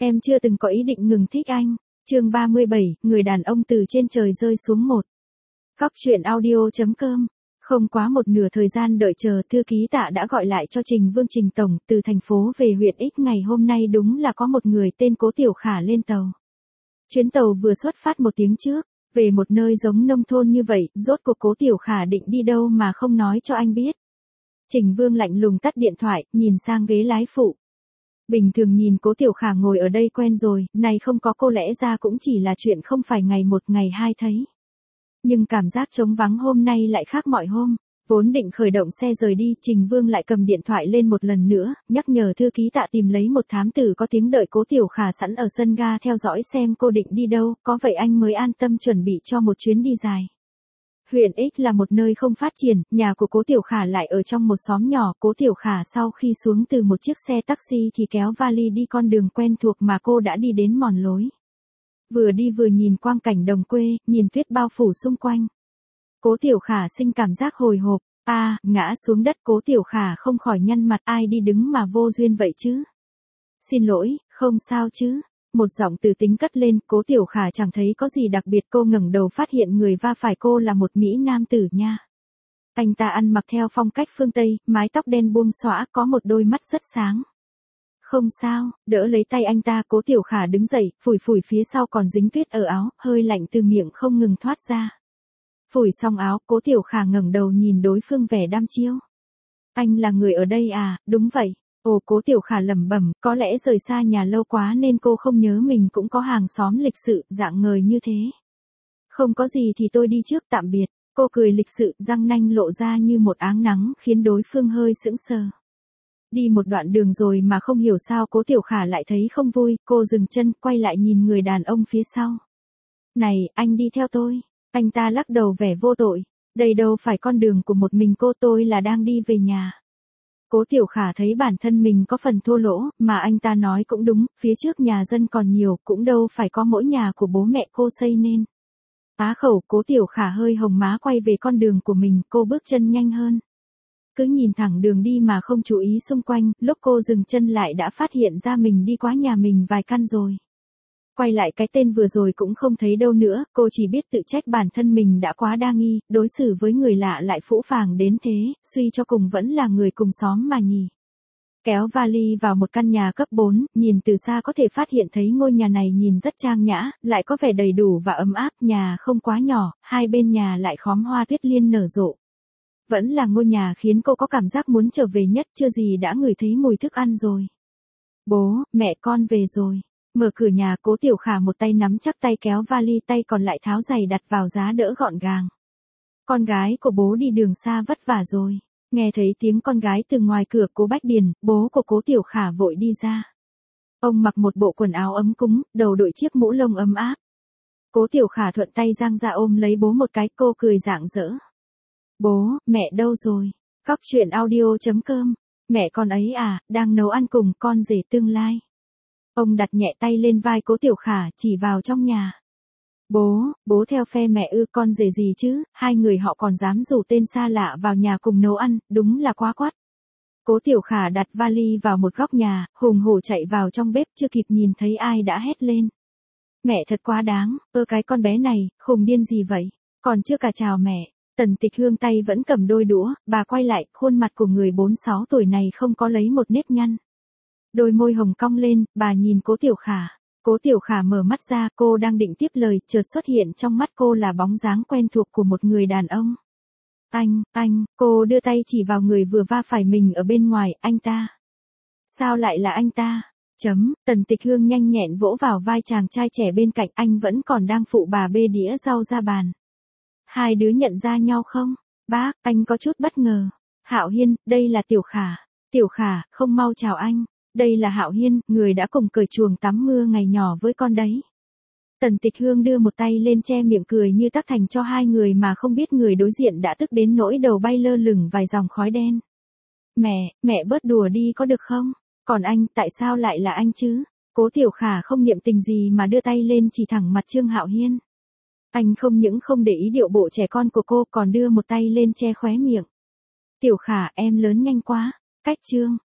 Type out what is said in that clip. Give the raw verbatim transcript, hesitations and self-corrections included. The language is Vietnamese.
Em chưa từng có ý định ngừng thích anh. Chương ba mươi bảy, người đàn ông từ trên trời rơi xuống một. Góc truyện audio.com. Không quá một nửa thời gian đợi chờ, thư ký Tạ đã gọi lại cho Trình Vương Trình Tổng, từ thành phố về huyện X ngày hôm nay đúng là có một người tên Cố Tiểu Khả lên tàu. Chuyến tàu vừa xuất phát một tiếng trước, về một nơi giống nông thôn như vậy, rốt cuộc Cố Tiểu Khả định đi đâu mà không nói cho anh biết. Trình Vương lạnh lùng tắt điện thoại, nhìn sang ghế lái phụ. Bình thường nhìn Cố Tiểu Khả ngồi ở đây quen rồi, này không có cô lẽ ra cũng chỉ là chuyện không phải ngày một ngày hai thấy. Nhưng cảm giác trống vắng hôm nay lại khác mọi hôm. Vốn định khởi động xe rời đi, Trình Vương lại cầm điện thoại lên một lần nữa, nhắc nhở thư ký Tạ tìm lấy một thám tử có tiếng đợi Cố Tiểu Khả sẵn ở sân ga theo dõi xem cô định đi đâu, có vậy anh mới an tâm chuẩn bị cho một chuyến đi dài. Huyện X là một nơi không phát triển, nhà của Cố Tiểu Khả lại ở trong một xóm nhỏ. Cố Tiểu Khả sau khi xuống từ một chiếc xe taxi thì kéo vali đi con đường quen thuộc mà cô đã đi đến mòn lối. Vừa đi vừa nhìn quang cảnh đồng quê, nhìn tuyết bao phủ xung quanh. Cố Tiểu Khả sinh cảm giác hồi hộp, a à, ngã xuống đất. Cố Tiểu Khả không khỏi nhăn mặt, ai đi đứng mà vô duyên vậy chứ? Xin lỗi, không sao chứ? Một giọng từ tính cất lên. Cố Tiểu Khả chẳng thấy có gì đặc biệt, cô ngẩng đầu phát hiện người va phải cô là một mỹ nam tử nha. Anh ta ăn mặc theo phong cách phương Tây, mái tóc đen buông xõa, có một đôi mắt rất sáng. Không sao, đỡ lấy tay anh ta. Cố Tiểu Khả đứng dậy, phủi phủi phía sau còn dính tuyết ở áo, hơi lạnh từ miệng không ngừng thoát ra. Phủi xong áo, Cố Tiểu Khả ngẩng đầu nhìn đối phương vẻ đăm chiêu. Anh là người ở đây à? Đúng vậy. Ồ, Cố Tiểu Khả lẩm bẩm, có lẽ rời xa nhà lâu quá nên cô không nhớ mình cũng có hàng xóm lịch sự, dạng ngời như thế. Không có gì thì tôi đi trước, tạm biệt. Cô cười lịch sự, răng nanh lộ ra như một áng nắng, khiến đối phương hơi sững sờ. Đi một đoạn đường rồi mà không hiểu sao Cố Tiểu Khả lại thấy không vui, cô dừng chân, quay lại nhìn người đàn ông phía sau. Này, anh đi theo tôi. Anh ta lắc đầu vẻ vô tội. Đây đâu phải con đường của một mình cô, tôi là đang đi về nhà. Cố Tiểu Khả thấy bản thân mình có phần thô lỗ, mà anh ta nói cũng đúng, phía trước nhà dân còn nhiều, cũng đâu phải có mỗi nhà của bố mẹ cô xây nên. Á khẩu, Cố Tiểu Khả hơi hồng má quay về con đường của mình, cô bước chân nhanh hơn. Cứ nhìn thẳng đường đi mà không chú ý xung quanh, lúc cô dừng chân lại đã phát hiện ra mình đi quá nhà mình vài căn rồi. Quay lại cái tên vừa rồi cũng không thấy đâu nữa, cô chỉ biết tự trách bản thân mình đã quá đa nghi, đối xử với người lạ lại phũ phàng đến thế, suy cho cùng vẫn là người cùng xóm mà nhỉ. Kéo vali vào một căn nhà cấp bốn, nhìn từ xa có thể phát hiện thấy ngôi nhà này nhìn rất trang nhã, lại có vẻ đầy đủ và ấm áp, nhà không quá nhỏ, hai bên nhà lại khóm hoa tuyết liên nở rộ. Vẫn là ngôi nhà khiến cô có cảm giác muốn trở về nhất, chưa gì đã ngửi thấy mùi thức ăn rồi. Bố, mẹ con về rồi. Mở cửa nhà, Cố Tiểu Khả một tay nắm chắc tay kéo vali, tay còn lại tháo giày đặt vào giá đỡ gọn gàng. Con gái của bố đi đường xa vất vả rồi. Nghe thấy tiếng con gái từ ngoài cửa, Cố Bách Điền, bố của Cố Tiểu Khả vội đi ra. Ông mặc một bộ quần áo ấm cúng, đầu đội chiếc mũ lông ấm áp. Cố Tiểu Khả thuận tay giang ra ôm lấy bố một cái, cô cười rạng rỡ. Bố, mẹ đâu rồi? Góc truyện audio.com. Mẹ con ấy à, đang nấu ăn cùng con rể tương lai. Ông đặt nhẹ tay lên vai Cố Tiểu Khả, chỉ vào trong nhà. Bố, bố theo phe mẹ ư? Con rể gì chứ, hai người họ còn dám rủ tên xa lạ vào nhà cùng nấu ăn, đúng là quá quắt. Cố Tiểu Khả đặt vali vào một góc nhà, hùng hổ chạy vào trong bếp, chưa kịp nhìn thấy ai đã hét lên. Mẹ thật quá đáng, ơ cái con bé này, khùng điên gì vậy, còn chưa cả chào mẹ. Tần Tịch Hương tay vẫn cầm đôi đũa, bà quay lại, khuôn mặt của người bốn sáu tuổi này không có lấy một nếp nhăn. Đôi môi hồng cong lên, bà nhìn Cố Tiểu Khả. Cố Tiểu Khả mở mắt ra, cô đang định tiếp lời, chợt xuất hiện trong mắt cô là bóng dáng quen thuộc của một người đàn ông. Anh, anh, cô đưa tay chỉ vào người vừa va phải mình ở bên ngoài, anh ta. Sao lại là anh ta? Chấm, Tần Tịch Hương nhanh nhẹn vỗ vào vai chàng trai trẻ bên cạnh, anh vẫn còn đang phụ bà bê đĩa rau ra bàn. Hai đứa nhận ra nhau không? Bác, anh có chút bất ngờ. Hạo Hiên, đây là Tiểu Khả. Tiểu Khả, không mau chào anh. Đây là Hạo Hiên, người đã cùng cởi chuồng tắm mưa ngày nhỏ với con đấy. Tần Tịch Hương đưa một tay lên che miệng cười như tác thành cho hai người mà không biết người đối diện đã tức đến nỗi đầu bay lơ lửng vài dòng khói đen. Mẹ, mẹ bớt đùa đi có được không? Còn anh, tại sao lại là anh chứ? Cố Tiểu Khả không niệm tình gì mà đưa tay lên chỉ thẳng mặt Trương Hạo Hiên. Anh không những không để ý điệu bộ trẻ con của cô, còn đưa một tay lên che khóe miệng. Tiểu Khả, em lớn nhanh quá. Cách Trương,